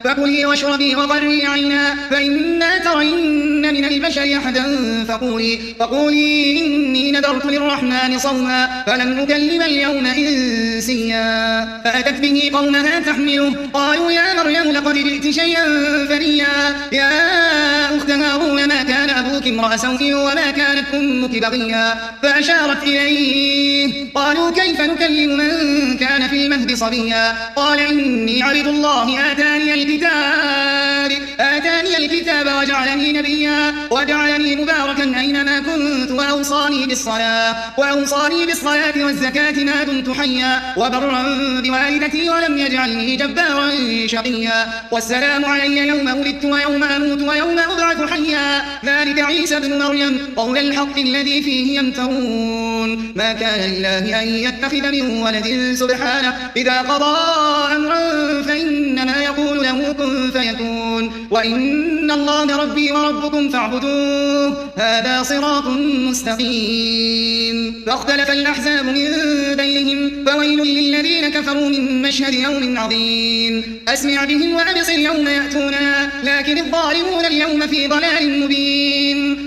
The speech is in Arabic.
فكلي واشربي وقري عينا فإما ترين من البشر أحدا فقولي إني نذرت للرحمن صوما فلن أكلم اليوم إنسيا. فأتت به قومها تحمله قالوا يا مريم لقد جئت شيئا فريا يا أخت هارون ما كان أبوك امرأ سوء وما كانت أمك بغيا. فأشارت إليه قالوا كيف نكلم من كان في المهد صبيا. قال إني عبد الله آتاني الكتاب وجعلني نبيا وجعلني مباركا أينما كنت وأوصاني بالصلاة والزكاة ما دمت حيا وبرا بوالدتي ولم يجعلني جبارا شقيا. والسلام علي يوم ولدت ويوم أموت ويوم أبعث حيا. ذلك عيسى ابن مريم قول الحق الذي فيه يمترون. ما كان لله أن يتخذ من ولد سبحانه إذا قضى أمرا فإنما يقول له كن فيكون. وإن الله ربي وربكم فاعبدوه هذا صراط مستقيم. فاختلف الأحزاب من بينهم فويل للذين كفروا من مشهد يوم عظيم. أسمع بهم وأبصر يوم يأتوننا لكن الظالمون اليوم في ضلال مبين.